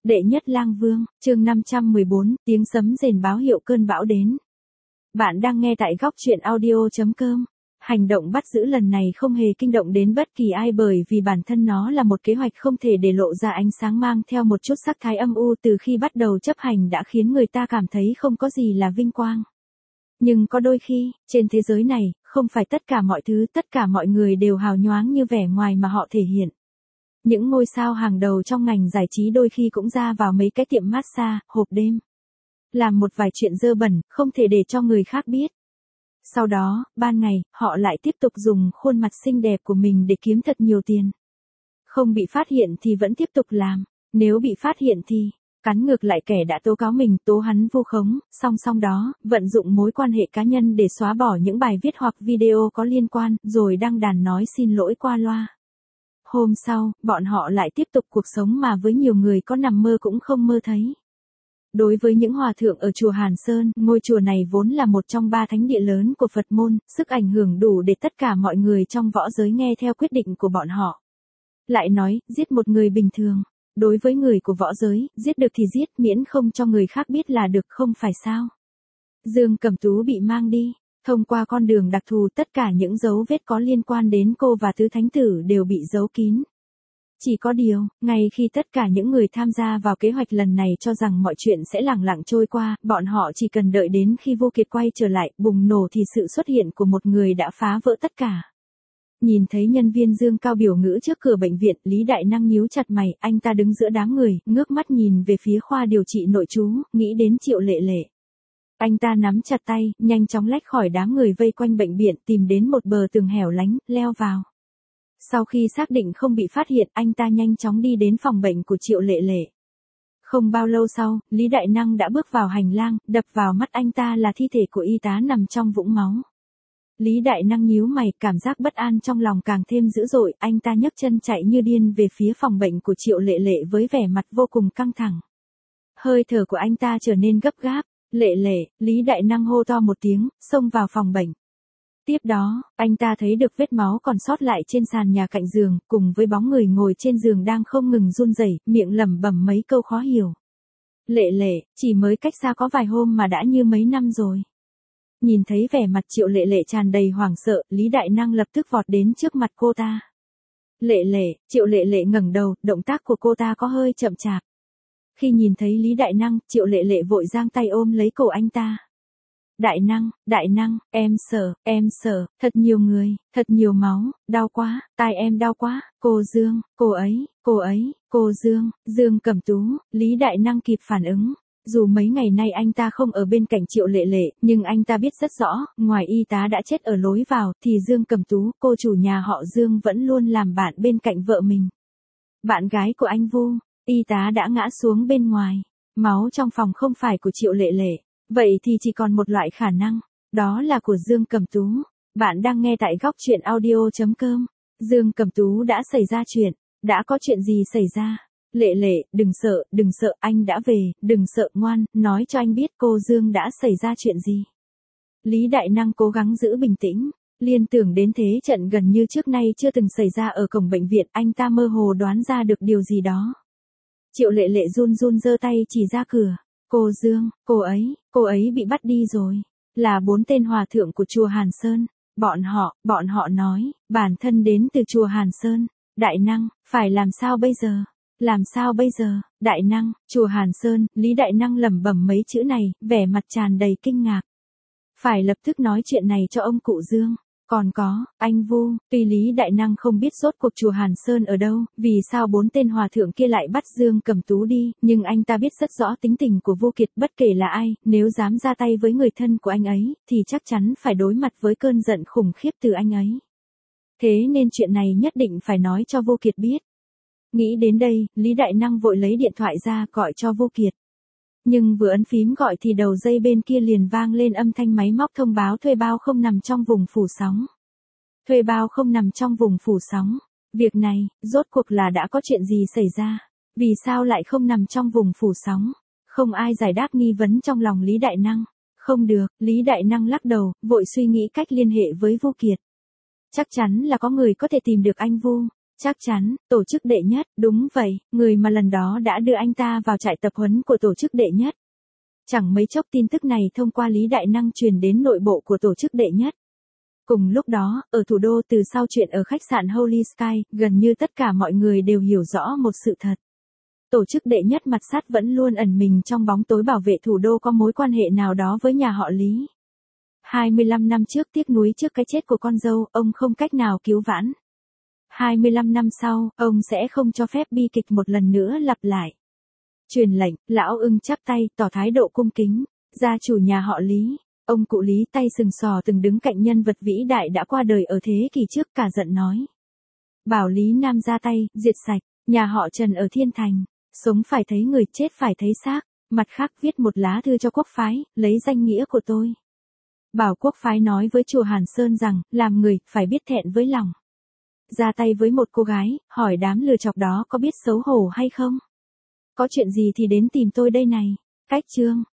Đệ nhất lang vương, chương 514, tiếng sấm rền báo hiệu cơn bão đến. Bạn đang nghe tại góc truyện audio.com. Hành động bắt giữ lần này không hề kinh động đến bất kỳ ai bởi vì bản thân nó là một kế hoạch không thể để lộ ra ánh sáng mang theo một chút sắc thái âm u từ khi bắt đầu chấp hành đã khiến người ta cảm thấy không có gì là vinh quang. Nhưng có đôi khi, trên thế giới này, không phải tất cả mọi thứ, tất cả mọi người đều hào nhoáng như vẻ ngoài mà họ thể hiện. Những ngôi sao hàng đầu trong ngành giải trí đôi khi cũng ra vào mấy cái tiệm massage, hộp đêm. Làm một vài chuyện dơ bẩn, không thể để cho người khác biết. Sau đó, ban ngày, họ lại tiếp tục dùng khuôn mặt xinh đẹp của mình để kiếm thật nhiều tiền. Không bị phát hiện thì vẫn tiếp tục làm. Nếu bị phát hiện thì, cắn ngược lại kẻ đã tố cáo mình, tố hắn vu khống, song song đó, vận dụng mối quan hệ cá nhân để xóa bỏ những bài viết hoặc video có liên quan, rồi đăng đàn nói xin lỗi qua loa. Hôm sau, bọn họ lại tiếp tục cuộc sống mà với nhiều người có nằm mơ cũng không mơ thấy. Đối với những hòa thượng ở chùa Hàn Sơn, ngôi chùa này vốn là một trong 3 thánh địa lớn của Phật môn, sức ảnh hưởng đủ để tất cả mọi người trong võ giới nghe theo quyết định của bọn họ. Lại nói, giết một người bình thường. Đối với người của võ giới, giết được thì giết, miễn không cho người khác biết là được, không phải sao. Dương Cẩm Tú bị mang đi. Thông qua con đường đặc thù tất cả những dấu vết có liên quan đến cô và tứ thánh tử đều bị giấu kín. Chỉ có điều, ngay khi tất cả những người tham gia vào kế hoạch lần này cho rằng mọi chuyện sẽ lẳng lặng trôi qua, bọn họ chỉ cần đợi đến khi Vô Kiệt quay trở lại, bùng nổ thì sự xuất hiện của một người đã phá vỡ tất cả. Nhìn thấy nhân viên Dương Cao biểu ngữ trước cửa bệnh viện, Lý Đại Năng nhíu chặt mày, anh ta đứng giữa đám người, ngước mắt nhìn về phía khoa điều trị nội trú, nghĩ đến Triệu Lệ Lệ. Anh ta nắm chặt tay, nhanh chóng lách khỏi đám người vây quanh bệnh viện, tìm đến một bờ tường hẻo lánh, leo vào. Sau khi xác định không bị phát hiện, anh ta nhanh chóng đi đến phòng bệnh của Triệu Lệ Lệ. Không bao lâu sau, Lý Đại Năng đã bước vào hành lang, đập vào mắt anh ta là thi thể của y tá nằm trong vũng máu. Lý Đại Năng nhíu mày, cảm giác bất an trong lòng càng thêm dữ dội, anh ta nhấc chân chạy như điên về phía phòng bệnh của Triệu Lệ Lệ với vẻ mặt vô cùng căng thẳng. Hơi thở của anh ta trở nên gấp gáp. Lệ Lệ, Lý Đại Năng hô to một tiếng, xông vào phòng bệnh. Tiếp đó, anh ta thấy được vết máu còn sót lại trên sàn nhà cạnh giường, cùng với bóng người ngồi trên giường đang không ngừng run rẩy, miệng lẩm bẩm mấy câu khó hiểu. Lệ Lệ, chỉ mới cách xa có vài hôm mà đã như mấy năm rồi. Nhìn thấy vẻ mặt Triệu Lệ Lệ tràn đầy hoảng sợ, Lý Đại Năng lập tức vọt đến trước mặt cô ta. Lệ Lệ, Triệu Lệ Lệ ngẩng đầu, động tác của cô ta có hơi chậm chạp. Khi nhìn thấy Lý Đại Năng, Triệu Lệ Lệ vội giang tay ôm lấy cổ anh ta. Đại Năng, em sợ, thật nhiều người, thật nhiều máu, đau quá, tai em đau quá, cô Dương, cô Dương, Dương Cẩm Tú, Lý Đại Năng kịp phản ứng. Dù mấy ngày nay anh ta không ở bên cạnh Triệu Lệ Lệ, nhưng anh ta biết rất rõ, ngoài y tá đã chết ở lối vào, thì Dương Cẩm Tú, cô chủ nhà họ Dương vẫn luôn làm bạn bên cạnh vợ mình. Bạn gái của anh Vu. Y tá đã ngã xuống bên ngoài. Máu trong phòng không phải của Triệu Lệ Lệ. Vậy thì chỉ còn một loại khả năng. Đó là của Dương Cẩm Tú. Bạn đang nghe tại góc truyện audio.com. Dương Cẩm Tú đã xảy ra chuyện. Đã có chuyện gì xảy ra? Lệ Lệ, đừng sợ, anh đã về, đừng sợ, ngoan, nói cho anh biết cô Dương đã xảy ra chuyện gì. Lý Đại Năng cố gắng giữ bình tĩnh. Liên tưởng đến thế trận gần như trước nay chưa từng xảy ra ở cổng bệnh viện, anh ta mơ hồ đoán ra được điều gì đó. Triệu Lệ Lệ run run giơ tay chỉ ra cửa. Cô Dương, cô ấy bị bắt đi rồi. Là 4 tên hòa thượng của chùa Hàn Sơn. Bọn họ nói, bản thân đến từ chùa Hàn Sơn. Đại Năng, phải làm sao bây giờ? Làm sao bây giờ? Đại Năng, chùa Hàn Sơn, Lý Đại Năng lẩm bẩm mấy chữ này, vẻ mặt tràn đầy kinh ngạc. Phải lập tức nói chuyện này cho ông cụ Dương. Còn có, anh Vu, tuy Lý Đại Năng không biết rốt cuộc chùa Hàn Sơn ở đâu, vì sao 4 tên hòa thượng kia lại bắt Dương Cẩm Tú đi, nhưng anh ta biết rất rõ tính tình của Vô Kiệt, bất kể là ai, nếu dám ra tay với người thân của anh ấy, thì chắc chắn phải đối mặt với cơn giận khủng khiếp từ anh ấy. Thế nên chuyện này nhất định phải nói cho Vô Kiệt biết. Nghĩ đến đây, Lý Đại Năng vội lấy điện thoại ra gọi cho Vô Kiệt. Nhưng vừa ấn phím gọi thì đầu dây bên kia liền vang lên âm thanh máy móc thông báo thuê bao không nằm trong vùng phủ sóng. Thuê bao không nằm trong vùng phủ sóng. Việc này, rốt cuộc là đã có chuyện gì xảy ra? Vì sao lại không nằm trong vùng phủ sóng? Không ai giải đáp nghi vấn trong lòng Lý Đại Năng. Không được, Lý Đại Năng lắc đầu, vội suy nghĩ cách liên hệ với Vô Kiệt. Chắc chắn là có người có thể tìm được anh Vu. Chắc chắn, tổ chức đệ nhất, đúng vậy, người mà lần đó đã đưa anh ta vào trại tập huấn của tổ chức đệ nhất. Chẳng mấy chốc tin tức này thông qua Lý Đại Năng truyền đến nội bộ của tổ chức đệ nhất. Cùng lúc đó, ở thủ đô từ sau chuyện ở khách sạn Holy Sky, gần như tất cả mọi người đều hiểu rõ một sự thật. Tổ chức đệ nhất mặt sắt vẫn luôn ẩn mình trong bóng tối bảo vệ thủ đô có mối quan hệ nào đó với nhà họ Lý. 25 năm trước tiếc nuối trước cái chết của con dâu, ông không cách nào cứu vãn. 25 năm sau, ông sẽ không cho phép bi kịch một lần nữa lặp lại. Truyền lệnh, lão Ưng chắp tay, tỏ thái độ cung kính. Gia chủ nhà họ Lý, ông cụ Lý tay sừng sò từng đứng cạnh nhân vật vĩ đại đã qua đời ở thế kỷ trước cả giận nói. Bảo Lý Nam ra tay, diệt sạch, nhà họ Trần ở Thiên Thành, sống phải thấy người chết phải thấy xác, mặt khác viết một lá thư cho quốc phái, lấy danh nghĩa của tôi. Bảo quốc phái nói với chùa Hàn Sơn rằng, làm người, phải biết thẹn với lòng. Ra tay với một cô gái, hỏi đám lừa chọc đó có biết xấu hổ hay không? Có chuyện gì thì đến tìm tôi đây này. Cách chương